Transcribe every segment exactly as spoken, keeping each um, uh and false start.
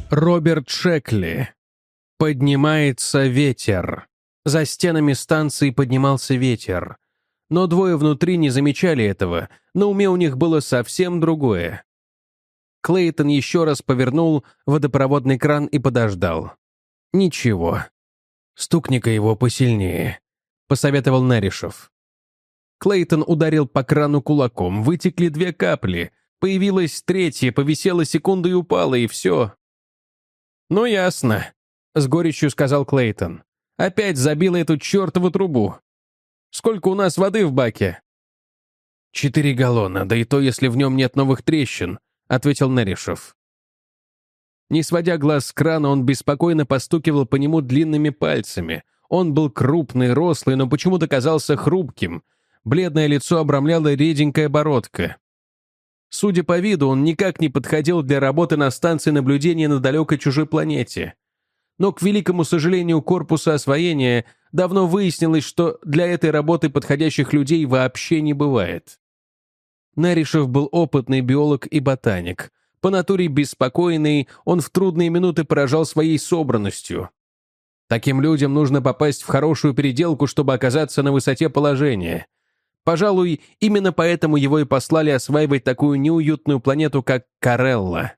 Роберт Шекли. Поднимается ветер. За стенами станции поднимался ветер. Но двое внутри не замечали этого, на уме у них было совсем другое. Клейтон еще раз повернул водопроводный кран и подождал. Ничего. «Стукни-ка его посильнее», — посоветовал Неришев. Клейтон ударил по крану кулаком, вытекли две капли, появилась третья, повисела секунду и упала, и все. «Ну, ясно», — с горечью сказал Клейтон. «Опять забила эту чертову трубу. Сколько у нас воды в баке?» «Четыре галлона, да и то, если в нем нет новых трещин», — ответил Неришев. Не сводя глаз с крана, он беспокойно постукивал по нему длинными пальцами. Он был крупный, рослый, но почему-то казался хрупким. Бледное лицо обрамляла реденькая бородка. Судя по виду, он никак не подходил для работы на станции наблюдения на далекой чужой планете. Но, к великому сожалению, корпуса освоения давно выяснилось, что для этой работы подходящих людей вообще не бывает. Неришев был опытный биолог и ботаник. По натуре беспокойный, он в трудные минуты поражал своей собранностью. Таким людям нужно попасть в хорошую переделку, чтобы оказаться на высоте положения. Пожалуй, именно поэтому его и послали осваивать такую неуютную планету, как Карелла.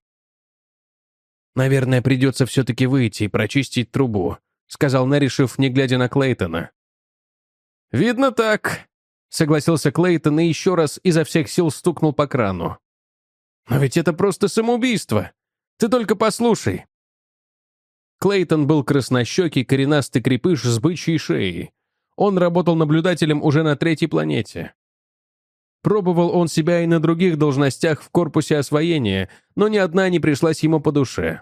«Наверное, придется все-таки выйти и прочистить трубу», — сказал Неришев, не глядя на Клейтона. «Видно так», — согласился Клейтон и еще раз изо всех сил стукнул по крану. «Но ведь это просто самоубийство. Ты только послушай». Клейтон был краснощекий, коренастый крепыш с бычьей шеей. Он работал наблюдателем уже на третьей планете. Пробовал он себя и на других должностях в корпусе освоения, но ни одна не пришлась ему по душе.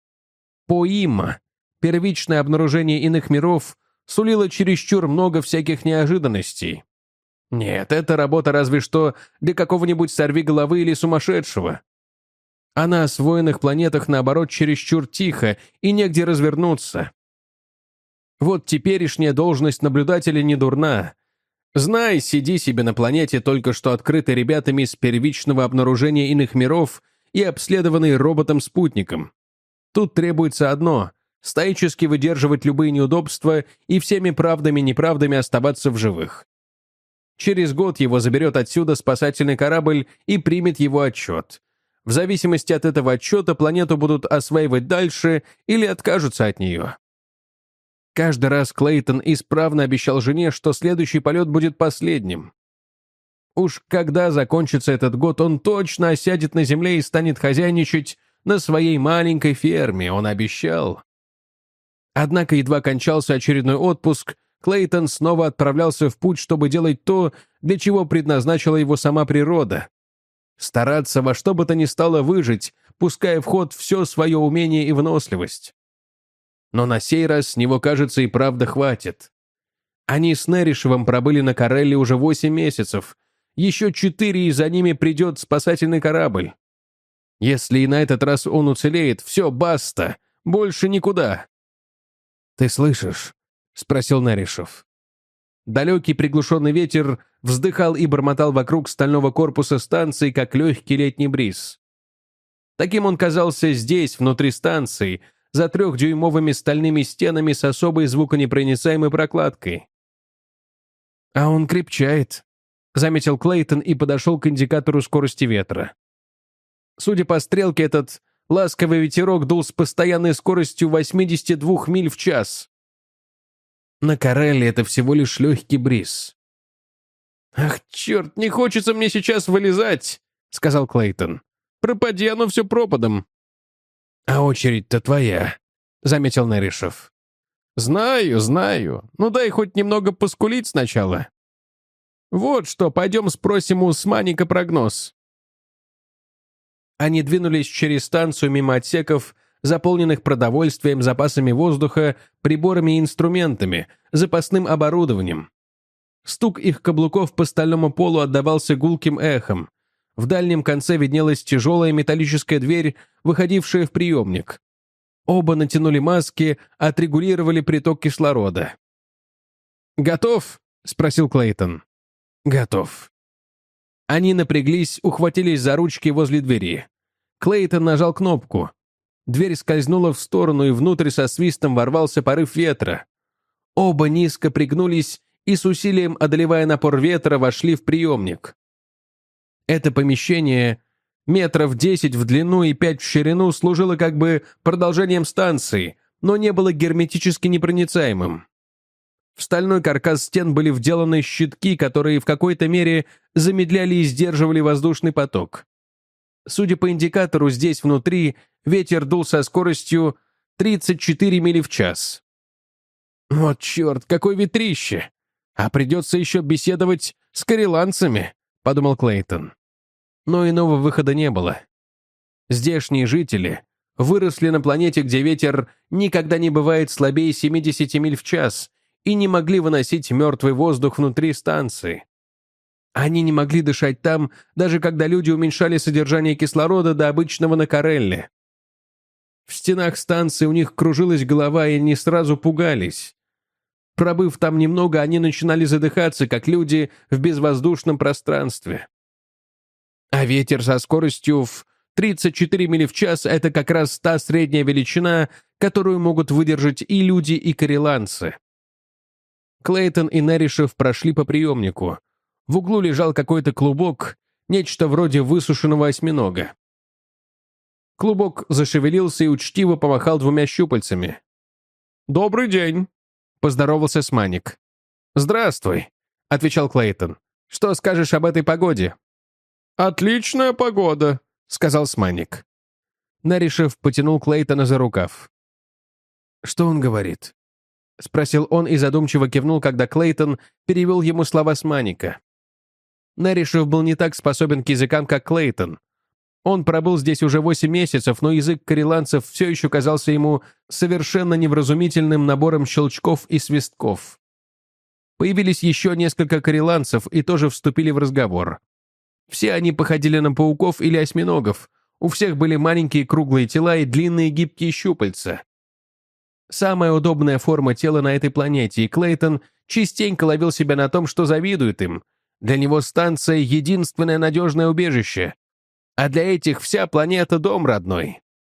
ПОИМ, первичное обнаружение иных миров, сулило чересчур много всяких неожиданностей. Нет, это работа разве что для какого-нибудь сорвиголовы или сумасшедшего. А на освоенных планетах, наоборот, чересчур тихо и негде развернуться. Вот теперешняя должность наблюдателя не дурна. Знай, сиди себе на планете, только что открытой ребятами из первичного обнаружения иных миров и обследованной роботом-спутником. Тут требуется одно — стоически выдерживать любые неудобства и всеми правдами и неправдами оставаться в живых. Через год его заберет отсюда спасательный корабль и примет его отчет. В зависимости от этого отчета планету будут осваивать дальше или откажутся от нее. Каждый раз Клейтон исправно обещал жене, что следующий полет будет последним. Уж когда закончится этот год, он точно осядет на земле и станет хозяйничать на своей маленькой ферме, он обещал. Однако едва кончался очередной отпуск, Клейтон снова отправлялся в путь, чтобы делать то, для чего предназначила его сама природа. Стараться во что бы то ни стало выжить, пуская в ход все свое умение и выносливость. Но на сей раз с него, кажется, и правда хватит. Они с Неришевым пробыли на Карелле уже восемь месяцев. Еще четыре, и за ними придет спасательный корабль. Если и на этот раз он уцелеет, все, баста, больше никуда. «Ты слышишь?» — спросил Неришев. Далекий приглушенный ветер вздыхал и бормотал вокруг стального корпуса станции, как легкий летний бриз. Таким он казался здесь, внутри станции, за трехдюймовыми стальными стенами с особой звуконепроницаемой прокладкой. «А он крепчает», — заметил Клейтон и подошел к индикатору скорости ветра. Судя по стрелке, этот ласковый ветерок дул с постоянной скоростью восемьдесят два миль в час. На Карелле это всего лишь легкий бриз. «Ах, черт, не хочется мне сейчас вылезать», — сказал Клейтон. «Пропади оно все пропадом». «А очередь-то твоя», — заметил Неришев. «Знаю, знаю. Ну дай хоть немного поскулить сначала. Вот что, пойдем спросим у Сманика прогноз». Они двинулись через станцию мимо отсеков, заполненных продовольствием, запасами воздуха, приборами и инструментами, запасным оборудованием. Стук их каблуков по стальному полу отдавался гулким эхом. В дальнем конце виднелась тяжелая металлическая дверь, выходившая в приемник. Оба натянули маски, отрегулировали приток кислорода. «Готов?» — спросил Клейтон. «Готов». Они напряглись, ухватились за ручки возле двери. Клейтон нажал кнопку. Дверь скользнула в сторону, и внутрь со свистом ворвался порыв ветра. Оба низко пригнулись и с усилием, одолевая напор ветра, вошли в приемник. Это помещение, метров десять в длину и пять в ширину, служило как бы продолжением станции, но не было герметически непроницаемым. В стальной каркас стен были вделаны щитки, которые в какой-то мере замедляли и сдерживали воздушный поток. Судя по индикатору, здесь внутри ветер дул со скоростью тридцать четыре мили в час. «Вот черт, какое ветрище! А придется еще беседовать с кореланцами», — подумал Клейтон. Но иного выхода не было. Здешние жители выросли на планете, где ветер никогда не бывает слабее семидесяти миль в час, и не могли выносить мертвый воздух внутри станции. Они не могли дышать там, даже когда люди уменьшали содержание кислорода до обычного на Корелле. В стенах станции у них кружилась голова, и они сразу пугались. Пробыв там немного, они начинали задыхаться, как люди в безвоздушном пространстве. А ветер со скоростью в тридцать четыре мили в час — это как раз та средняя величина, которую могут выдержать и люди, и кореланцы. Клейтон и Неришев прошли по приемнику. В углу лежал какой-то клубок, нечто вроде высушенного осьминога. Клубок зашевелился и учтиво помахал двумя щупальцами. «Добрый день», — поздоровался Сманик. «Здравствуй», — отвечал Клейтон. «Что скажешь об этой погоде?» «Отличная погода», — сказал Сманик. Неришев потянул Клейтона за рукав. «Что он говорит?» — спросил он и задумчиво кивнул, когда Клейтон перевел ему слова Сманика. Неришев был не так способен к языкам, как Клейтон. Он пробыл здесь уже восемь месяцев, но язык кореланцев все еще казался ему совершенно невразумительным набором щелчков и свистков. Появились еще несколько кореланцев и тоже вступили в разговор. Все они походили на пауков или осьминогов, у всех были маленькие круглые тела и длинные гибкие щупальца. Самая удобная форма тела на этой планете, и Клейтон частенько ловил себя на том, что завидует им. Для него станция — единственное надежное убежище, а для этих вся планета — дом родной.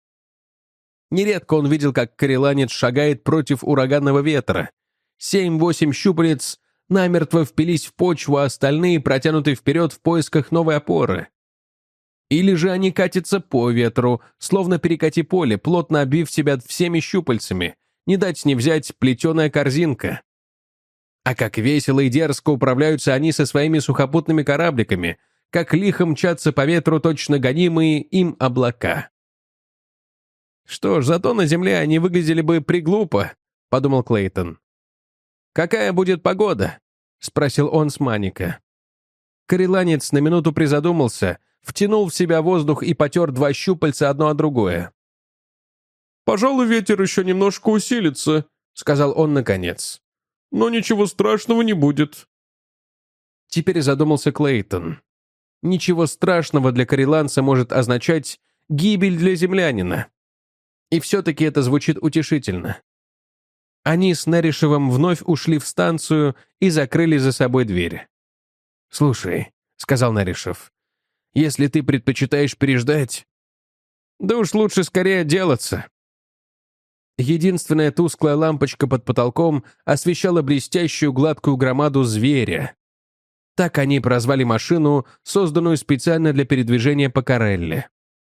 Нередко он видел, как кореланец шагает против ураганного ветра. Семь-восемь щупалец намертво впились в почву, а остальные протянуты вперед в поисках новой опоры. Или же они катятся по ветру, словно перекати поле, плотно обвив себя всеми щупальцами, не дать не взять плетеная корзинка. А как весело и дерзко управляются они со своими сухопутными корабликами, как лихо мчатся по ветру точно гонимые им облака. «Что ж, зато на земле они выглядели бы приглупо», — подумал Клейтон. «Какая будет погода?» — спросил он Сманика. Кореланец на минуту призадумался, втянул в себя воздух и потер два щупальца одно о другое. «Пожалуй, ветер еще немножко усилится», — сказал он наконец. «Но ничего страшного не будет». Теперь задумался Клейтон. Ничего страшного для кореланца может означать гибель для землянина. И все-таки это звучит утешительно. Они с Неришевым вновь ушли в станцию и закрыли за собой дверь. «Слушай», — сказал Неришев, — «если ты предпочитаешь переждать...» «Да уж лучше скорее отделаться». Единственная тусклая лампочка под потолком освещала блестящую гладкую громаду зверя. Так они прозвали машину, созданную специально для передвижения по Корелле.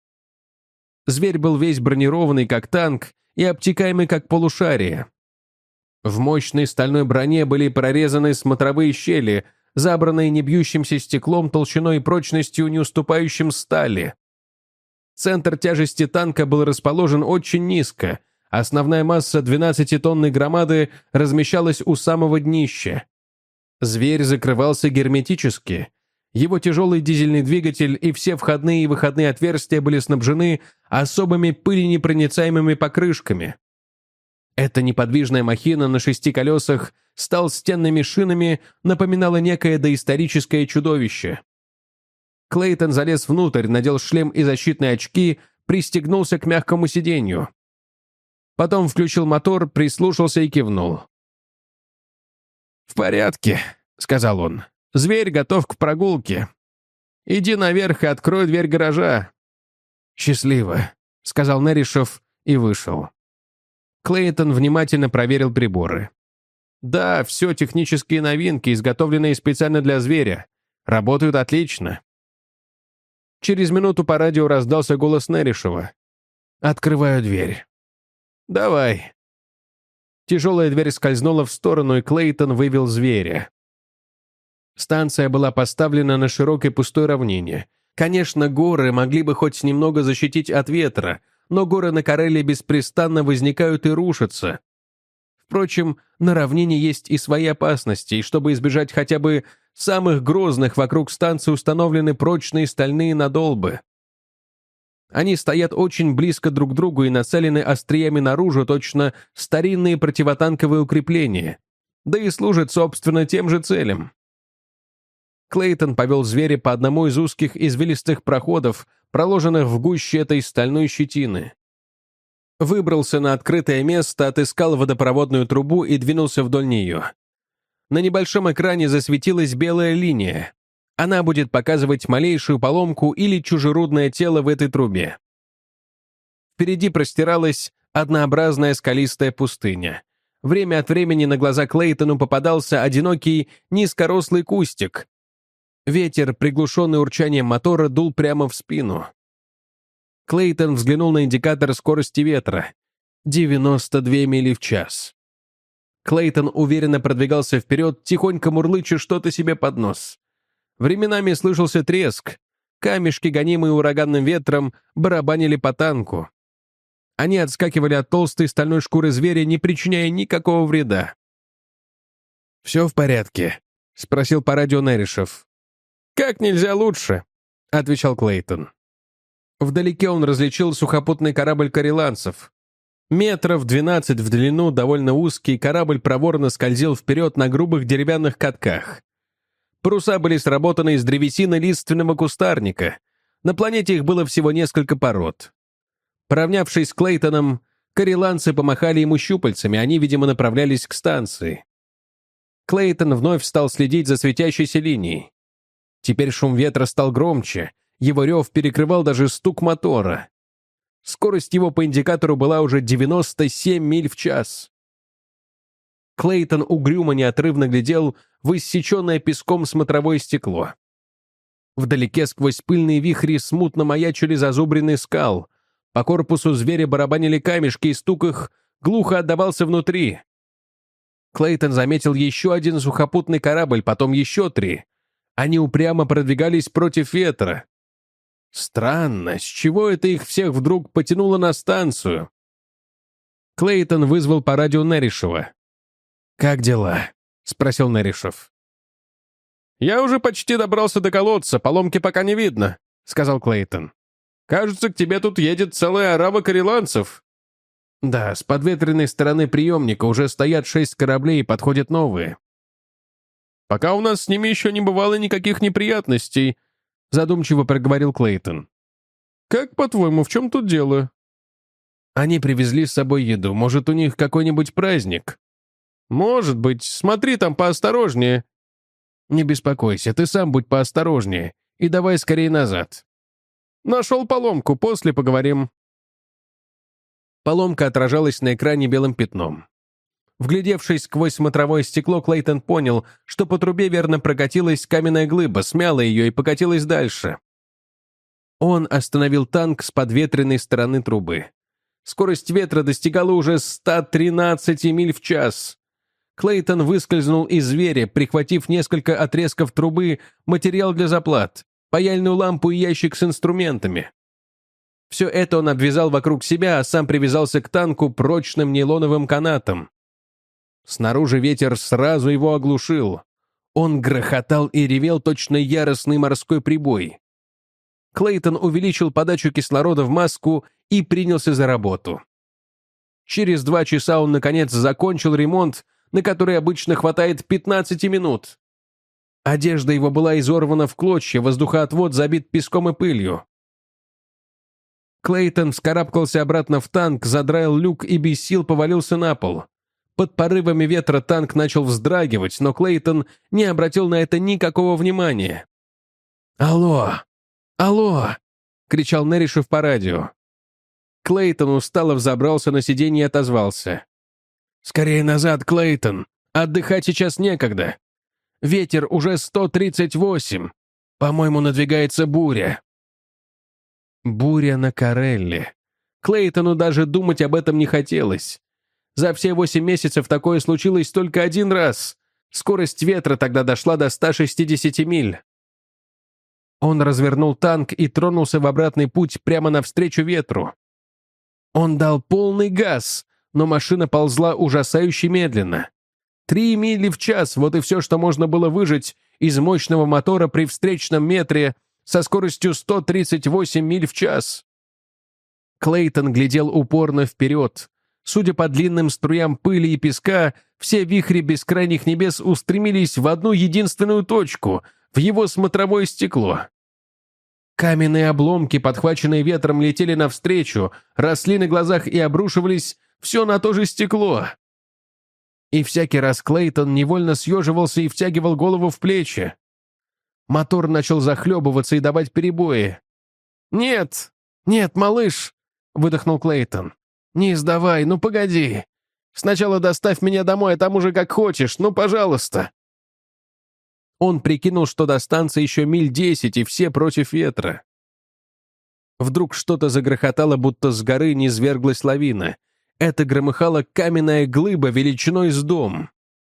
Зверь был весь бронированный, как танк, и обтекаемый, как полушарие. В мощной стальной броне были прорезаны смотровые щели, забранные небьющимся стеклом толщиной и прочностью, не уступающим стали. Центр тяжести танка был расположен очень низко, основная масса двенадцатитонной громады размещалась у самого днища. Зверь закрывался герметически. Его тяжелый дизельный двигатель и все входные и выходные отверстия были снабжены особыми пыленепроницаемыми покрышками. Эта неподвижная махина на шести колесах с толстенными шинами напоминала некое доисторическое чудовище. Клейтон залез внутрь, надел шлем и защитные очки, пристегнулся к мягкому сиденью. Потом включил мотор, прислушался и кивнул. «В порядке», — сказал он. «Зверь готов к прогулке. Иди наверх и открой дверь гаража». «Счастливо», — сказал Неришев и вышел. Клейтон внимательно проверил приборы. Да, все технические новинки, изготовленные специально для зверя. Работают отлично. Через минуту по радио раздался голос Неришева. «Открываю дверь». «Давай». Тяжелая дверь скользнула в сторону, и Клейтон вывел зверя. Станция была поставлена на широкой пустой равнине. Конечно, горы могли бы хоть немного защитить от ветра, но горы на Корелле беспрестанно возникают и рушатся. Впрочем, на равнине есть и свои опасности, и чтобы избежать хотя бы самых грозных, вокруг станции установлены прочные стальные надолбы. Они стоят очень близко друг к другу и нацелены остриями наружу, точно старинные противотанковые укрепления, да и служат, собственно, тем же целям. Клейтон повел зверя по одному из узких извилистых проходов, проложенных в гуще этой стальной щетины. Выбрался на открытое место, отыскал водопроводную трубу и двинулся вдоль нее. На небольшом экране засветилась белая линия. Она будет показывать малейшую поломку или чужеродное тело в этой трубе. Впереди простиралась однообразная скалистая пустыня. Время от времени на глаза Клейтону попадался одинокий низкорослый кустик. Ветер, приглушенный урчанием мотора, дул прямо в спину. Клейтон взглянул на индикатор скорости ветра. девяносто две мили в час. Клейтон уверенно продвигался вперед, тихонько мурлыча что-то себе под нос. Временами слышался треск. Камешки, гонимые ураганным ветром, барабанили по танку. Они отскакивали от толстой стальной шкуры зверя, не причиняя никакого вреда. «Все в порядке?» — спросил по радио Неришев. «Как нельзя лучше», — отвечал Клейтон. Вдалеке он различил сухопутный корабль корелланцев. Метров двенадцать в длину, довольно узкий, корабль проворно скользил вперед на грубых деревянных катках. Паруса были сработаны из древесины лиственного кустарника. На планете их было всего несколько пород. Поравнявшись с Клейтоном, корелланцы помахали ему щупальцами, они, видимо, направлялись к станции. Клейтон вновь стал следить за светящейся линией. Теперь шум ветра стал громче, его рев перекрывал даже стук мотора. Скорость его по индикатору была уже девяносто семь миль в час. Клейтон угрюмо неотрывно глядел в иссеченное песком смотровое стекло. Вдалеке сквозь пыльные вихри смутно маячили зазубрины скал. По корпусу зверя барабанили камешки, и стук их глухо отдавался внутри. Клейтон заметил еще один сухопутный корабль, потом еще три. Они упрямо продвигались против ветра. Странно, с чего это их всех вдруг потянуло на станцию? Клейтон вызвал по радио Неришева. «Как дела?» — спросил Неришев. «Я уже почти добрался до колодца, поломки пока не видно», — сказал Клейтон. «Кажется, к тебе тут едет целая орава корелланцев». «Да, с подветренной стороны приемника уже стоят шесть кораблей и подходят новые». «Пока у нас с ними еще не бывало никаких неприятностей», — задумчиво проговорил Клейтон. «Как, по-твоему, в чем тут дело?» «Они привезли с собой еду. Может, у них какой-нибудь праздник?» «Может быть. Смотри там поосторожнее». «Не беспокойся, ты сам будь поосторожнее. И давай скорее назад». «Нашел поломку, после поговорим». Поломка отражалась на экране белым пятном. Вглядевшись сквозь смотровое стекло, Клейтон понял, что по трубе верно прокатилась каменная глыба, смяла ее и покатилась дальше. Он остановил танк с подветренной стороны трубы. Скорость ветра достигала уже ста тринадцати миль в час. Клейтон выскользнул из зверя, прихватив несколько отрезков трубы, материал для заплат, паяльную лампу и ящик с инструментами. Все это он обвязал вокруг себя, а сам привязался к танку прочным нейлоновым канатом. Снаружи ветер сразу его оглушил. Он грохотал и ревел точно яростный морской прибой. Клейтон увеличил подачу кислорода в маску и принялся за работу. Через два часа он, наконец, закончил ремонт, на который обычно хватает пятнадцати минут. Одежда его была изорвана в клочья, воздухоотвод забит песком и пылью. Клейтон вскарабкался обратно в танк, задраил люк и без сил повалился на пол. Под порывами ветра танк начал вздрагивать, но Клейтон не обратил на это никакого внимания. «Алло! Алло!» — кричал Неришев по радио. Клейтон устало взобрался на сиденье и отозвался. «Скорее назад, Клейтон! Отдыхать сейчас некогда! Ветер уже сто тридцать восемь! По-моему, надвигается буря!» Буря на Карелле. Клейтону даже думать об этом не хотелось. За все восемь месяцев такое случилось только один раз. Скорость ветра тогда дошла до ста шестидесяти миль. Он развернул танк и тронулся в обратный путь прямо навстречу ветру. Он дал полный газ, но машина ползла ужасающе медленно. Три мили в час — вот и все, что можно было выжать из мощного мотора при встречном ветре со скоростью сто тридцать восемь миль в час. Клейтон глядел упорно вперед. Судя по длинным струям пыли и песка, все вихри бескрайних небес устремились в одну единственную точку — в его смотровое стекло. Каменные обломки, подхваченные ветром, летели навстречу, росли на глазах и обрушивались все на то же стекло. И всякий раз Клейтон невольно съеживался и втягивал голову в плечи. Мотор начал захлебываться и давать перебои. «Нет, нет, малыш!» — выдохнул Клейтон. «Не сдавай, ну погоди. Сначала доставь меня домой, а там уже как хочешь, ну пожалуйста». Он прикинул, что до станции еще миль десять, и все против ветра. Вдруг что-то загрохотало, будто с горы низверглась лавина. Это громыхала каменная глыба величиной с дом.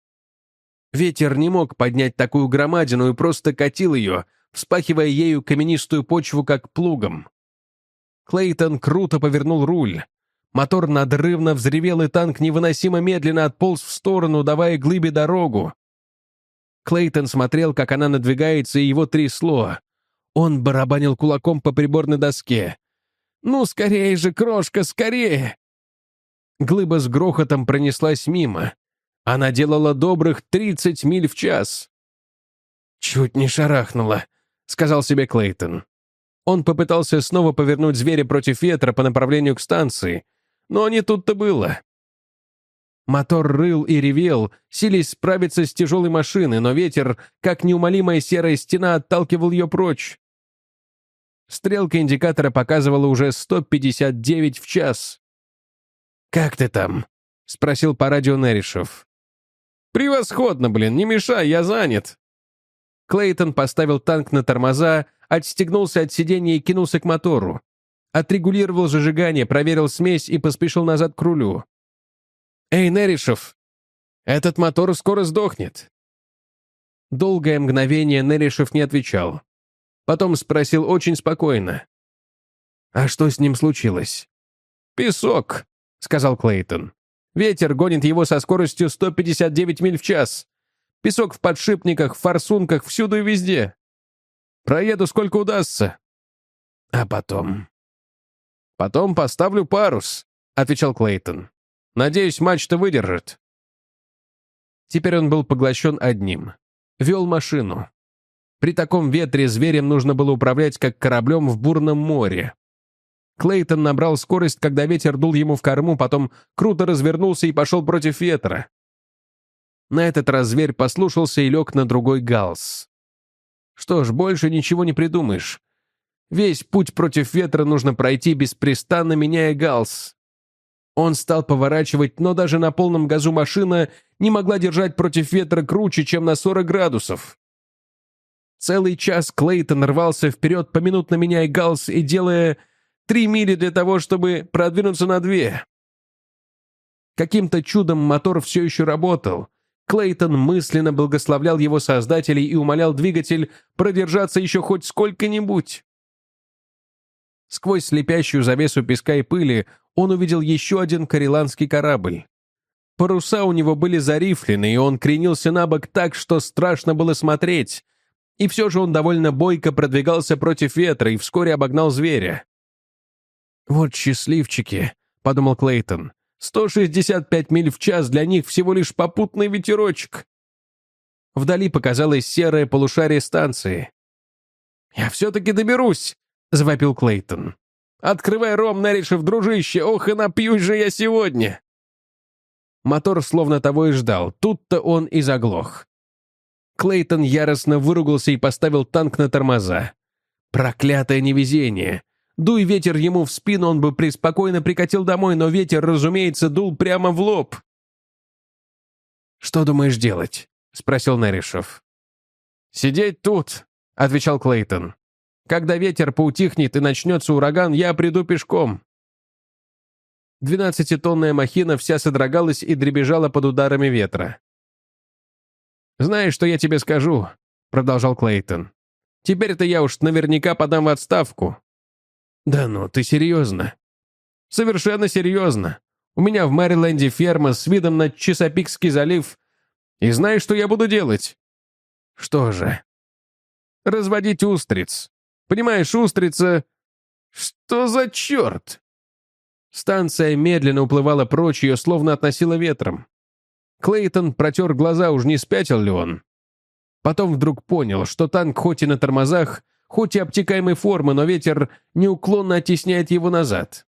Ветер не мог поднять такую громадину и просто катил ее, вспахивая ею каменистую почву, как плугом. Клейтон круто повернул руль. Мотор надрывно взревел, и танк невыносимо медленно отполз в сторону, давая глыбе дорогу. Клейтон смотрел, как она надвигается, и его трясло. Он барабанил кулаком по приборной доске. «Ну, скорее же, крошка, скорее!» Глыба с грохотом пронеслась мимо. Она делала добрых тридцать миль в час. «Чуть не шарахнула», — сказал себе Клейтон. Он попытался снова повернуть зверя против ветра по направлению к станции, но не тут-то было. Мотор рыл и ревел, силясь справиться с тяжелой машиной, но ветер, как неумолимая серая стена, отталкивал ее прочь. Стрелка индикатора показывала уже сто пятьдесят девять в час. «Как ты там?» — спросил по радио Неришев. «Превосходно, блин, не мешай, я занят». Клейтон поставил танк на тормоза, отстегнулся от сиденья и кинулся к мотору. Отрегулировал зажигание, проверил смесь и поспешил назад к рулю. «Эй, Неришев, этот мотор скоро сдохнет». Долгое мгновение Неришев не отвечал. Потом спросил очень спокойно. «А что с ним случилось?» «Песок», — сказал Клейтон. «Ветер гонит его со скоростью сто пятьдесят девять миль в час. Песок в подшипниках, в форсунках, всюду и везде. Проеду сколько удастся». «А потом?» «Потом поставлю парус», — отвечал Клейтон. «Надеюсь, мачта выдержит». Теперь он был поглощен одним. Вел машину. При таком ветре зверем нужно было управлять как кораблем в бурном море. Клейтон набрал скорость, когда ветер дул ему в корму, потом круто развернулся и пошел против ветра. На этот раз зверь послушался и лег на другой галс. Что ж, больше ничего не придумаешь. Весь путь против ветра нужно пройти, беспрестанно меняя галс. Он стал поворачивать, но даже на полном газу машина не могла держать против ветра круче, чем на сорок градусов. Целый час Клейтон рвался вперед, поминутно меняя галс и делая три мили для того, чтобы продвинуться на две. Каким-то чудом мотор все еще работал. Клейтон мысленно благословлял его создателей и умолял двигатель продержаться еще хоть сколько-нибудь. Сквозь слепящую завесу песка и пыли он увидел еще один кареланский корабль. Паруса у него были зарифлены, и он кренился на бок так, что страшно было смотреть. И все же он довольно бойко продвигался против ветра и вскоре обогнал зверя. «Вот счастливчики», — подумал Клейтон. «сто шестьдесят пять миль в час для них всего лишь попутный ветерочек». Вдали показалось серое полушарие станции. «Я все-таки доберусь», — завопил Клейтон. «Открывай ром, Неришев, дружище! Ох, и напьюсь же я сегодня!» Мотор словно того и ждал. Тут-то он и заглох. Клейтон яростно выругался и поставил танк на тормоза. Проклятое невезение! Дуй ветер ему в спину, он бы преспокойно прикатил домой, но ветер, разумеется, дул прямо в лоб. «Что думаешь делать?» — спросил Неришев. «Сидеть тут», — отвечал Клейтон. «Когда ветер поутихнет и начнется ураган, я приду пешком». Двенадцатитонная махина вся содрогалась и дребезжала под ударами ветра. «Знаешь, что я тебе скажу?» — продолжал Клейтон. «Теперь-то я уж наверняка подам в отставку». «Да ну, ты серьезно?» «Совершенно серьезно. У меня в Мэриленде ферма с видом на Чесапикский залив. И знаешь, что я буду делать?» «Что же?» «Разводить устриц. Понимаешь, устрица...» «Что за черт?» Станция медленно уплывала прочь, ее словно относило ветром. Клейтон протер глаза, уж не спятил ли он. Потом вдруг понял, что танк хоть и на тормозах, хоть и обтекаемой формы, но ветер неуклонно оттесняет его назад.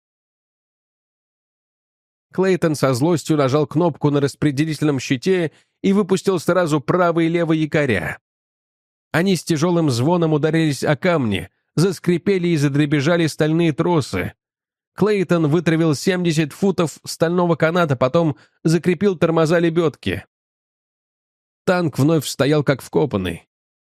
Клейтон со злостью нажал кнопку на распределительном щите и выпустил сразу правый и левый якоря. Они с тяжелым звоном ударились о камни, заскрипели и задребезжали стальные тросы. Клейтон вытравил семьдесят футов стального каната, потом закрепил тормоза лебедки. Танк вновь стоял как вкопанный.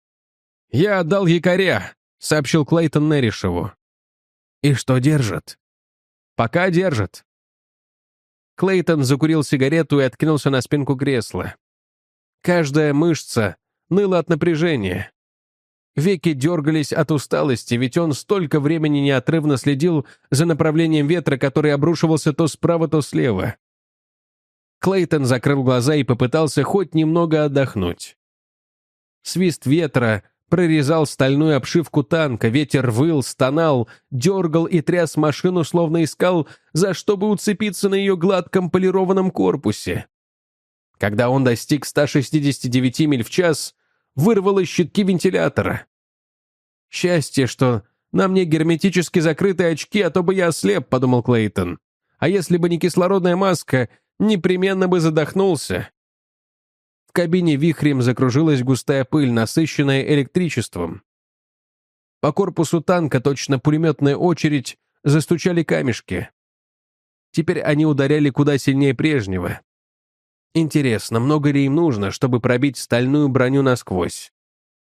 «Я отдал якоря», — сообщил Клейтон Неришеву. «И что держит?» «Пока держит». Клейтон закурил сигарету и откинулся на спинку кресла. Каждая мышца ныла от напряжения. Веки дергались от усталости, ведь он столько времени неотрывно следил за направлением ветра, который обрушивался то справа, то слева. Клейтон закрыл глаза и попытался хоть немного отдохнуть. Свист ветра прорезал стальную обшивку танка, ветер выл, стонал, дергал и тряс машину, словно искал, за что бы уцепиться на ее гладком полированном корпусе. Когда он достиг ста шестидесяти девяти миль в час, вырвало щитки вентилятора. «Счастье, что на мне герметически закрытые очки, а то бы я ослеп», — подумал Клейтон. «А если бы не кислородная маска, непременно бы задохнулся». В кабине вихрем закружилась густая пыль, насыщенная электричеством. По корпусу танка, точно пулеметная очередь, застучали камешки. Теперь они ударяли куда сильнее прежнего. Интересно, много ли им нужно, чтобы пробить стальную броню насквозь?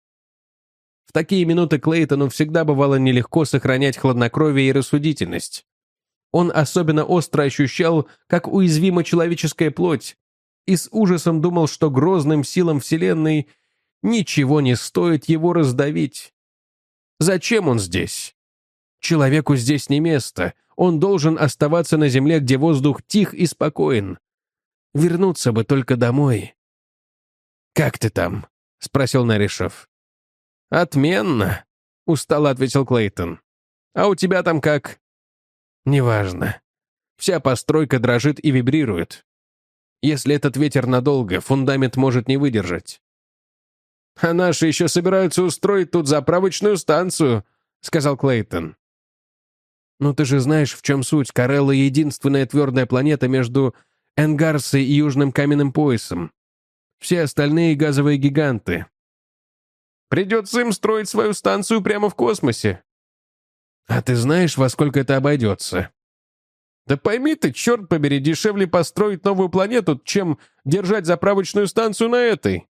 В такие минуты Клейтону всегда бывало нелегко сохранять хладнокровие и рассудительность. Он особенно остро ощущал, как уязвима человеческая плоть, и с ужасом думал, что грозным силам Вселенной ничего не стоит его раздавить. Зачем он здесь? Человеку здесь не место, он должен оставаться на земле, где воздух тих и спокоен. Вернуться бы только домой. «Как ты там?» — спросил Неришев. «Отменно», — устало ответил Клейтон. «А у тебя там как?» «Неважно. Вся постройка дрожит и вибрирует. Если этот ветер надолго, фундамент может не выдержать». «А наши еще собираются устроить тут заправочную станцию», — сказал Клейтон. «Ну ты же знаешь, в чем суть. Корелла — единственная твердая планета между Энгарсой и Южным каменным поясом. Все остальные газовые гиганты. Придется им строить свою станцию прямо в космосе». «А ты знаешь, во сколько это обойдется?» «Да пойми ты, черт побери, дешевле построить новую планету, чем держать заправочную станцию на этой».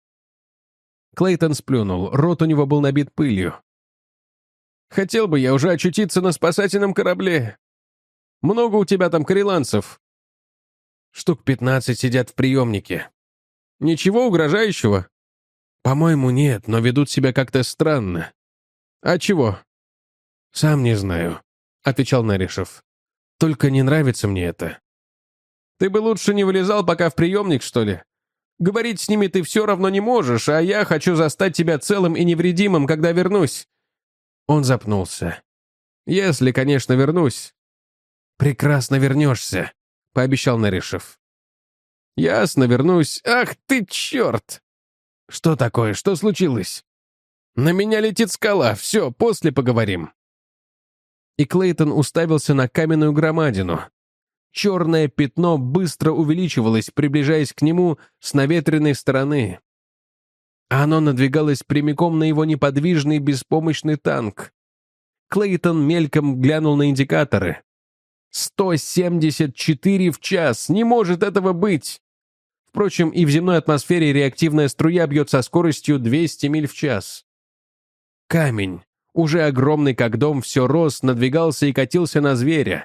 Клейтон сплюнул, рот у него был набит пылью. «Хотел бы я уже очутиться на спасательном корабле. Много у тебя там кареланцев?» «Штук пятнадцать сидят в приемнике». «Ничего угрожающего?» «По-моему, нет, но ведут себя как-то странно». «А чего?» «Сам не знаю», — отвечал Неришев. «Только не нравится мне это». «Ты бы лучше не вылезал пока в приемник, что ли? Говорить с ними ты все равно не можешь, а я хочу застать тебя целым и невредимым, когда вернусь». Он запнулся. «Если, конечно, вернусь». «Прекрасно вернешься», — пообещал Неришев. «Ясно, вернусь. Ах ты, черт!» «Что такое? Что случилось?» «На меня летит скала. Все, после поговорим». И Клейтон уставился на каменную громадину. Черное пятно быстро увеличивалось, приближаясь к нему с наветренной стороны. А оно надвигалось прямиком на его неподвижный беспомощный танк. Клейтон мельком глянул на индикаторы. сто семьдесят четыре в час! Не может этого быть! Впрочем, и в земной атмосфере реактивная струя бьет со скоростью двести миль в час. Камень, уже огромный как дом, все рос, надвигался и катился на зверя.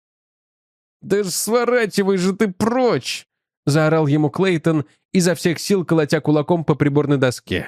«Да сворачивай же ты прочь!» — заорал ему Клейтон, изо всех сил колотя кулаком по приборной доске.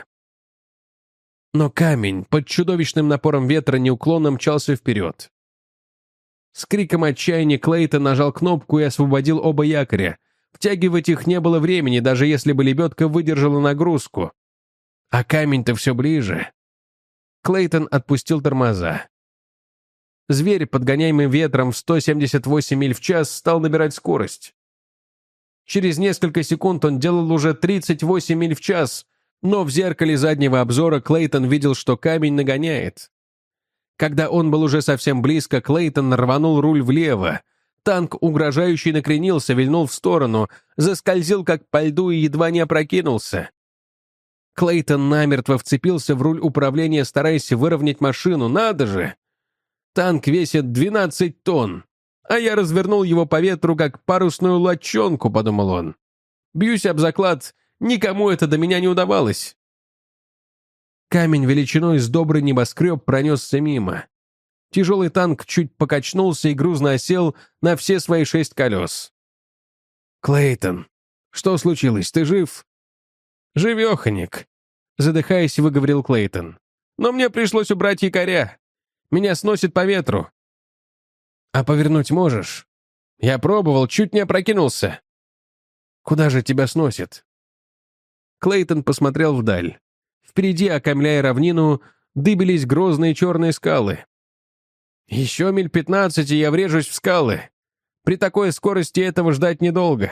Но камень под чудовищным напором ветра неуклонно мчался вперед. С криком отчаяния Клейтон нажал кнопку и освободил оба якоря. Втягивать их не было времени, даже если бы лебедка выдержала нагрузку. А камень-то все ближе. Клейтон отпустил тормоза. Зверь, подгоняемый ветром в сто семьдесят восемь миль в час, стал набирать скорость. Через несколько секунд он делал уже тридцать восемь миль в час, но в зеркале заднего обзора Клейтон видел, что камень нагоняет. Когда он был уже совсем близко, Клейтон рванул руль влево. Танк угрожающе накренился, вильнул в сторону, заскользил как по льду и едва не опрокинулся. Клейтон намертво вцепился в руль управления, стараясь выровнять машину. Надо же! Танк весит двенадцать тонн, а я развернул его по ветру, как парусную лодчонку, подумал он. Бьюсь об заклад, никому это до меня не удавалось. Камень величиной с добрый небоскреб пронесся мимо. Тяжелый танк чуть покачнулся и грузно осел на все свои шесть колес. «Клейтон, что случилось, ты жив?» «Живеханик», — задыхаясь, выговорил Клейтон. «Но мне пришлось убрать якоря. Меня сносит по ветру». «А повернуть можешь?» «Я пробовал, чуть не опрокинулся». «Куда же тебя сносит?» Клейтон посмотрел вдаль. Впереди, окаймляя равнину, дыбились грозные черные скалы. «Еще миль пятнадцать, и я врежусь в скалы. При такой скорости этого ждать недолго».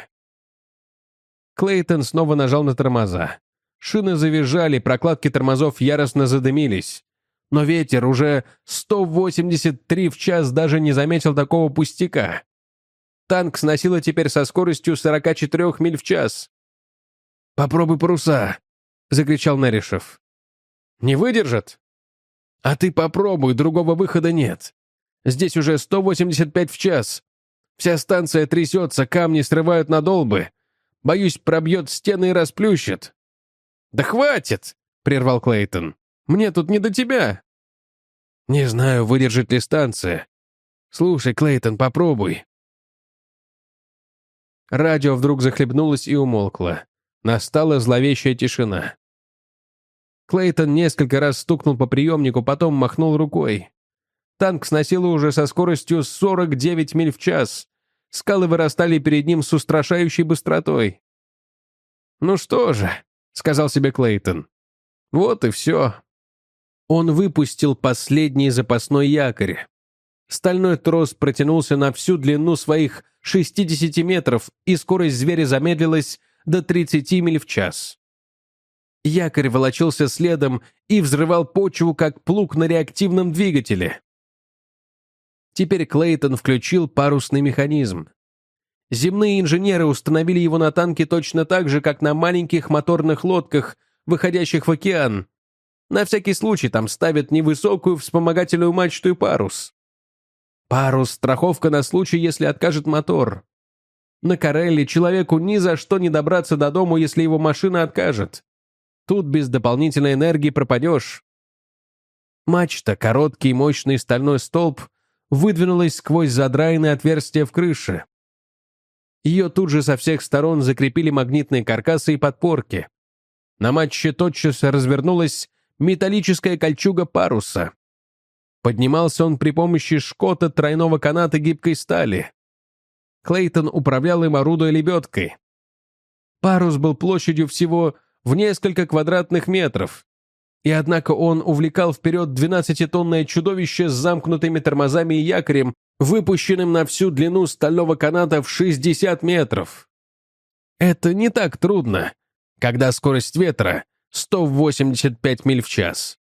Клейтон снова нажал на тормоза. Шины завизжали, прокладки тормозов яростно задымились. Но ветер уже сто восемьдесят три в час даже не заметил такого пустяка. Танк сносило теперь со скоростью сорок четыре миль в час. «Попробуй паруса!» — закричал Неришев. «Не выдержат?» «А ты попробуй, другого выхода нет. Здесь уже сто восемьдесят пять в час. Вся станция трясется, камни срывают надолбы. Боюсь, пробьет стены и расплющит». «Да хватит!» — прервал Клейтон. «Мне тут не до тебя». «Не знаю, выдержит ли станция. Слушай, Клейтон, попробуй». Радио вдруг захлебнулось и умолкло. Настала зловещая тишина. Клейтон несколько раз стукнул по приемнику, потом махнул рукой. Танк сносило уже со скоростью сорок девять миль в час. Скалы вырастали перед ним с устрашающей быстротой. «Ну что же», — сказал себе Клейтон, — «вот и все». Он выпустил последний запасной якорь. Стальной трос протянулся на всю длину своих шестидесяти метров, и скорость зверя замедлилась до тридцати миль в час. Якорь волочился следом и взрывал почву, как плуг на реактивном двигателе. Теперь Клейтон включил парусный механизм. Земные инженеры установили его на танке точно так же, как на маленьких моторных лодках, выходящих в океан. На всякий случай там ставят невысокую вспомогательную мачту и парус. Парус — страховка на случай, если откажет мотор. На Корелле человеку ни за что не добраться до дому, если его машина откажет. Тут без дополнительной энергии пропадешь. Мачта, короткий и мощный стальной столб, выдвинулась сквозь задраенное отверстие в крыше. Ее тут же со всех сторон закрепили магнитные каркасы и подпорки. На мачте тотчас развернулась металлическая кольчуга паруса. Поднимался он при помощи шкота тройного каната гибкой стали. Клейтон управлял им, орудуя лебедкой. Парус был площадью всего в несколько квадратных метров, и однако он увлекал вперед двенадцатитонное чудовище с замкнутыми тормозами и якорем, выпущенным на всю длину стального каната в шестьдесят метров. Это не так трудно, когда скорость ветра сто восемьдесят пять миль в час.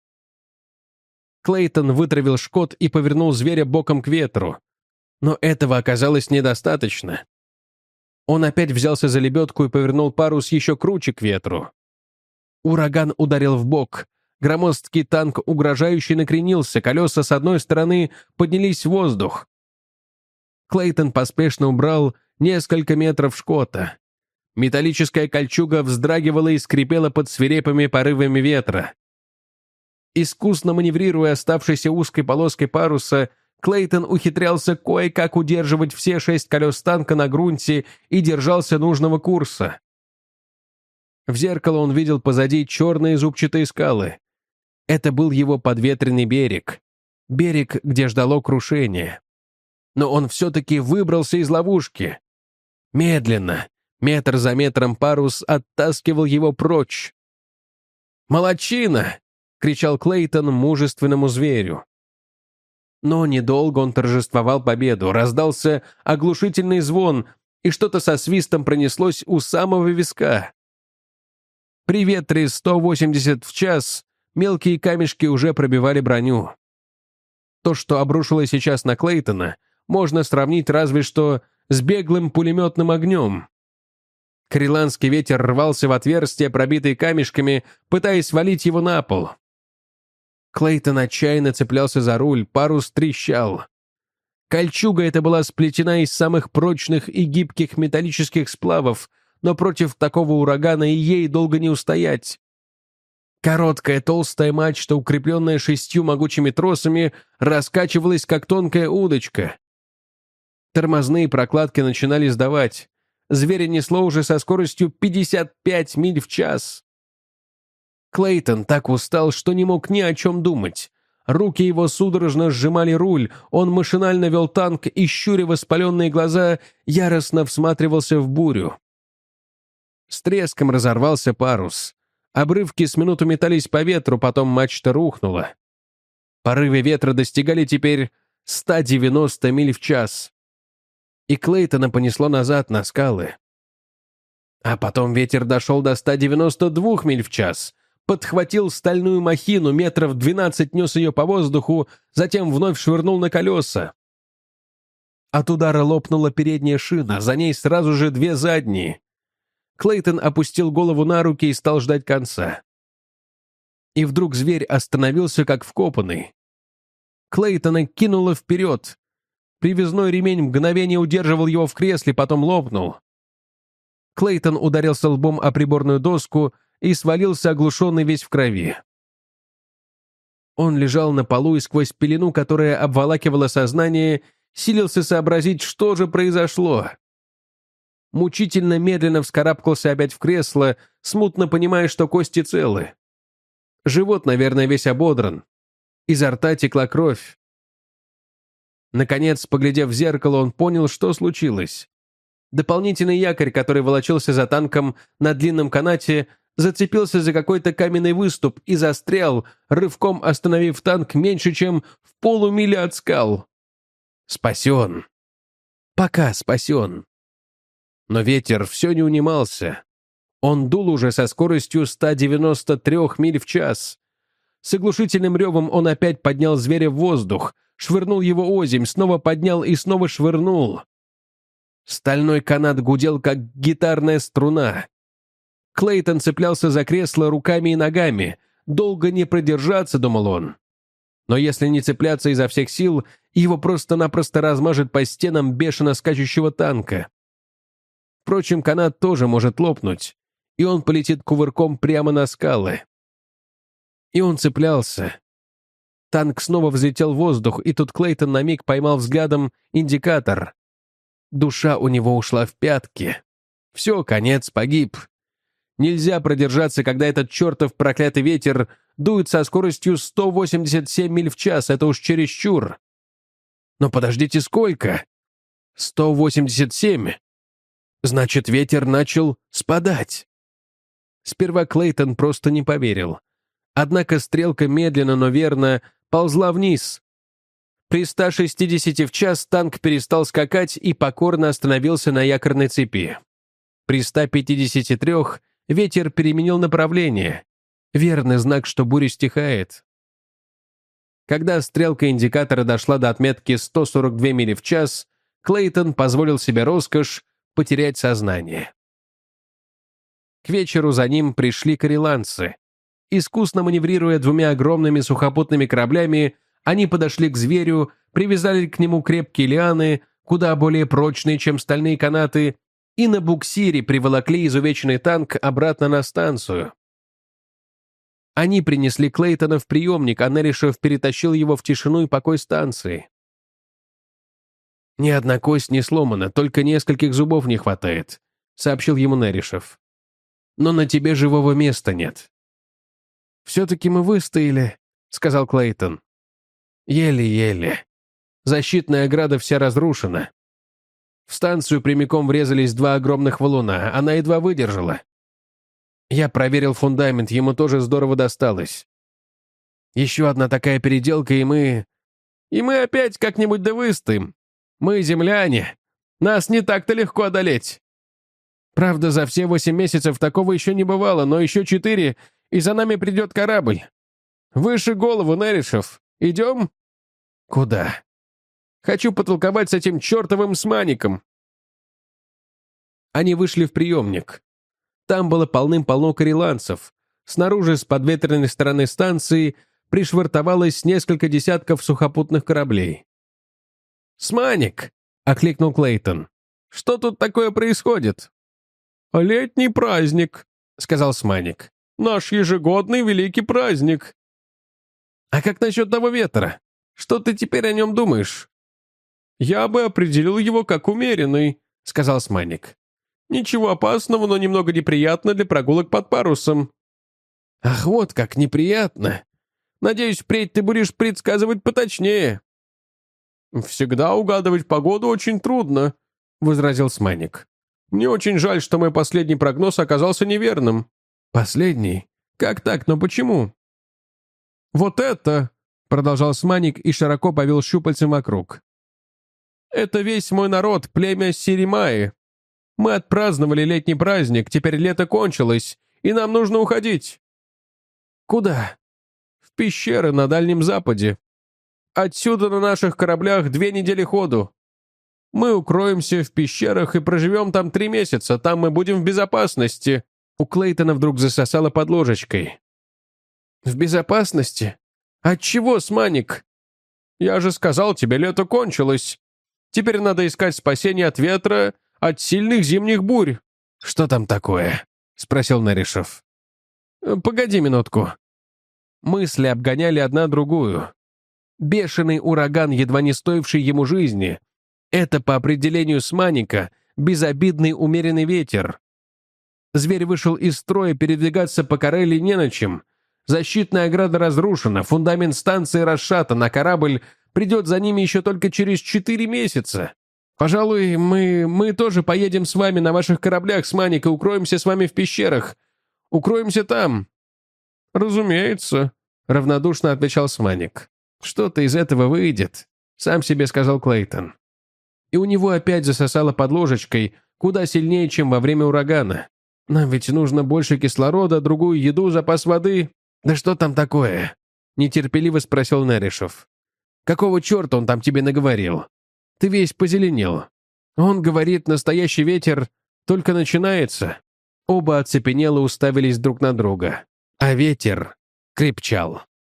Клейтон вытравил шкот и повернул зверя боком к ветру. Но этого оказалось недостаточно. Он опять взялся за лебедку и повернул парус еще круче к ветру. Ураган ударил в бок. Громоздкий танк угрожающе накренился, колеса с одной стороны поднялись в воздух. Клейтон поспешно убрал несколько метров шкота. Металлическая кольчуга вздрагивала и скрипела под свирепыми порывами ветра. Искусно маневрируя оставшейся узкой полоской паруса, Клейтон ухитрялся кое-как удерживать все шесть колес танка на грунте и держался нужного курса. В зеркало он видел позади черные зубчатые скалы. Это был его подветренный берег. Берег, где ждало крушение. Но он все-таки выбрался из ловушки. Медленно, метр за метром парус оттаскивал его прочь. «Молодчина!» — кричал Клейтон мужественному зверю. Но недолго он торжествовал победу. Раздался оглушительный звон, и что-то со свистом пронеслось у самого виска. При ветре сто восемьдесят в час мелкие камешки уже пробивали броню. То, что обрушилось сейчас на Клейтона, можно сравнить разве что с беглым пулеметным огнем. Кареланский ветер рвался в отверстия, пробитые камешками, пытаясь свалить его на пол. Клейтон отчаянно цеплялся за руль, парус трещал. Кольчуга эта была сплетена из самых прочных и гибких металлических сплавов, но против такого урагана и ей долго не устоять. Короткая толстая мачта, укрепленная шестью могучими тросами, раскачивалась, как тонкая удочка. Тормозные прокладки начинали сдавать. Зверя несло уже со скоростью пятьдесят пять миль в час. Клейтон так устал, что не мог ни о чем думать. Руки его судорожно сжимали руль, он машинально вел танк и, щуря воспаленные глаза, яростно всматривался в бурю. С треском разорвался парус. Обрывки с минуту метались по ветру, потом мачта рухнула. Порывы ветра достигали теперь ста девяноста миль в час. И Клейтона понесло назад на скалы. А потом ветер дошел до ста девяноста двух миль в час, подхватил стальную махину, метров двенадцать нес ее по воздуху, затем вновь швырнул на колеса. От удара лопнула передняя шина, за ней сразу же две задние. Клейтон опустил голову на руки и стал ждать конца. И вдруг зверь остановился, как вкопанный. Клейтона кинуло вперед. Привязной ремень мгновение удерживал его в кресле, потом лопнул. Клейтон ударился лбом о приборную доску и свалился, оглушенный весь в крови. Он лежал на полу и сквозь пелену, которая обволакивала сознание, силился сообразить, что же произошло. Мучительно медленно вскарабкался опять в кресло, смутно понимая, что кости целы. Живот, наверное, весь ободран. Изо рта текла кровь. Наконец, поглядев в зеркало, он понял, что случилось. Дополнительный якорь, который волочился за танком на длинном канате, зацепился за какой-то каменный выступ и застрял, рывком остановив танк меньше, чем в полумиле от скал. Спасен. Пока спасен. Но ветер все не унимался. Он дул уже со скоростью ста девяноста трёх миль в час. С оглушительным ревом он опять поднял зверя в воздух, швырнул его озимь, снова поднял и снова швырнул. Стальной канат гудел, как гитарная струна. Клейтон цеплялся за кресло руками и ногами. Долго не продержаться, думал он. Но если не цепляться изо всех сил, его просто-напросто размажет по стенам бешено скачущего танка. Впрочем, канат тоже может лопнуть, и он полетит кувырком прямо на скалы. И он цеплялся. Танк снова взлетел в воздух, и тут Клейтон на миг поймал взглядом индикатор. Душа у него ушла в пятки. Все, конец, погиб. Нельзя продержаться, когда этот чертов проклятый ветер дует со скоростью сто восемьдесят семь миль в час, это уж чересчур. Но подождите, сколько? сто восемьдесят семь. Значит, ветер начал спадать. Сперва Клейтон просто не поверил. Однако стрелка медленно, но верно ползла вниз. При ста шестидесяти в час танк перестал скакать и покорно остановился на якорной цепи. При ста пятидесяти трёх ветер переменил направление. Верный знак, что буря стихает. Когда стрелка индикатора дошла до отметки сто сорок две мили в час, Клейтон позволил себе роскошь потерять сознание. К вечеру за ним пришли кареланцы, Искусно маневрируя двумя огромными сухопутными кораблями, они подошли к зверю, привязали к нему крепкие лианы, куда более прочные, чем стальные канаты, и на буксире приволокли изувеченный танк обратно на станцию. Они принесли Клейтона в приемник, а Неришев перетащил его в тишину и покой станции. «Ни одна кость не сломана, только нескольких зубов не хватает», — сообщил ему Неришев. «Но на тебе живого места нет». «Все-таки мы выстояли», — сказал Клейтон. «Еле-еле. Защитная ограда вся разрушена. В станцию прямиком врезались два огромных валуна, она едва выдержала. Я проверил фундамент, ему тоже здорово досталось. Еще одна такая переделка, и мы... И мы опять как-нибудь да выстоим. Мы земляне. Нас не так-то легко одолеть. Правда, за все восемь месяцев такого еще не бывало, но еще четыре, и за нами придет корабль. Выше голову, Неришев. Идем?» «Куда?» «Хочу потолковать с этим чертовым смаником». Они вышли в приемник. Там было полным-полно кареланцев. Снаружи, с подветренной стороны станции, пришвартовалось несколько десятков сухопутных кораблей. «Сманик!» — окликнул Клейтон. «Что тут такое происходит?» «Летний праздник», — сказал Сманик. «Наш ежегодный великий праздник». «А как насчет того ветра? Что ты теперь о нем думаешь?» «Я бы определил его как умеренный», — сказал Сманик. «Ничего опасного, но немного неприятно для прогулок под парусом». «Ах, вот как неприятно! Надеюсь, впредь ты будешь предсказывать поточнее». «Всегда угадывать погоду очень трудно», — возразил Сманик. «Мне очень жаль, что мой последний прогноз оказался неверным». «Последний? Как так? Но почему?» «Вот это», — продолжал Сманик и широко повел щупальцем вокруг. «Это весь мой народ, племя Сиримаи. Мы отпраздновали летний праздник, теперь лето кончилось, и нам нужно уходить». «Куда?» «В пещеры на Дальнем Западе. Отсюда на наших кораблях две недели ходу. Мы укроемся в пещерах и проживем там три месяца, там мы будем в безопасности». У Клейтона вдруг засосало под ложечкой. «В безопасности? От чего, Сманик?» «Я же сказал тебе, лето кончилось. Теперь надо искать спасение от ветра, от сильных зимних бурь». «Что там такое?» — спросил Неришев. «Погоди минутку». Мысли обгоняли одна другую. Бешеный ураган, едва не стоивший ему жизни. Это, по определению Сманика, безобидный умеренный ветер. Зверь вышел из строя, передвигаться по Карелии не на чем. Защитная ограда разрушена, фундамент станции расшатан, а корабль придет за ними еще только через четыре месяца. Пожалуй, мы, мы тоже поедем с вами на ваших кораблях, Сманик, и укроемся с вами в пещерах. Укроемся там». «Разумеется», — равнодушно отвечал Сманик. «Что-то из этого выйдет», — сам себе сказал Клейтон. И у него опять засосало под ложечкой, куда сильнее, чем во время урагана. «Нам ведь нужно больше кислорода, другую еду, запас воды». «Да что там такое?» — нетерпеливо спросил Неришев. «Какого черта он там тебе наговорил? Ты весь позеленел. Он говорит, настоящий ветер только начинается». Оба оцепенело уставились друг на друга. А ветер крепчал.